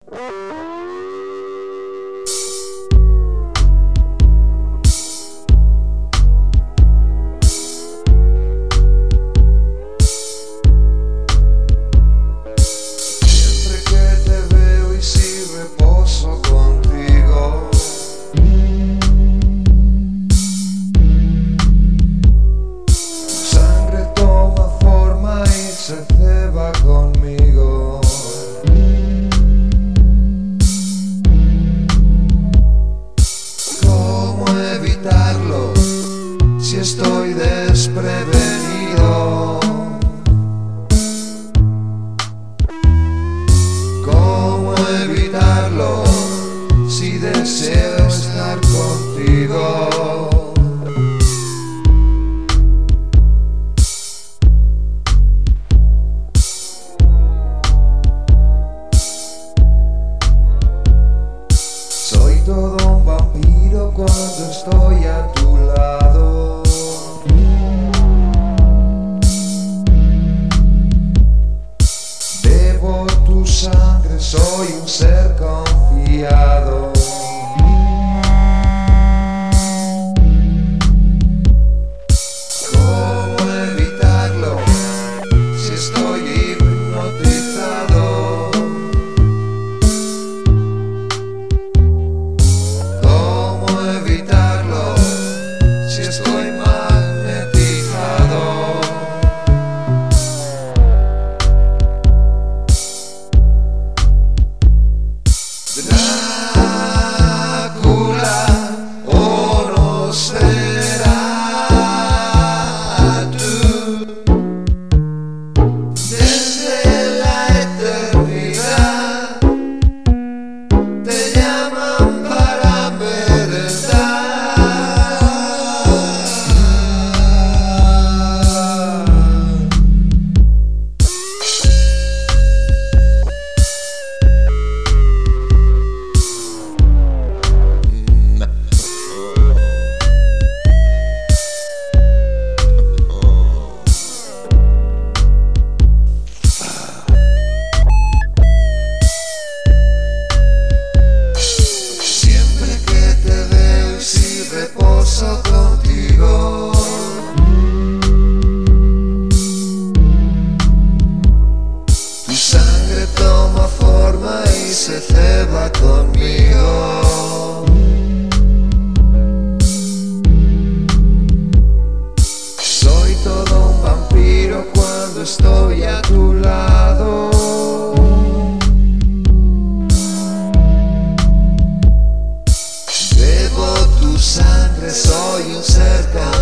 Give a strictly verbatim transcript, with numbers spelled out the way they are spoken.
Conmigo, ¿cómo evitarlo si estoy desprevenido? ¿Cómo evitarlo si deseo estar contigo? Soy todo un vampiro cuando estoy a tu lado. Bebo tu sangre, soy un ser confiado. ¿Cómo evitarlo si estoy hipnotizado? Estoy magnetizado. Drácula, o no será tú. Desde la eternidad te llaman para merendar. Reposo contigo. Tu sangre toma forma y se ceba conmigo. Soy todo un vampiro cuando estoy a tu lado. Sangre, soy un ser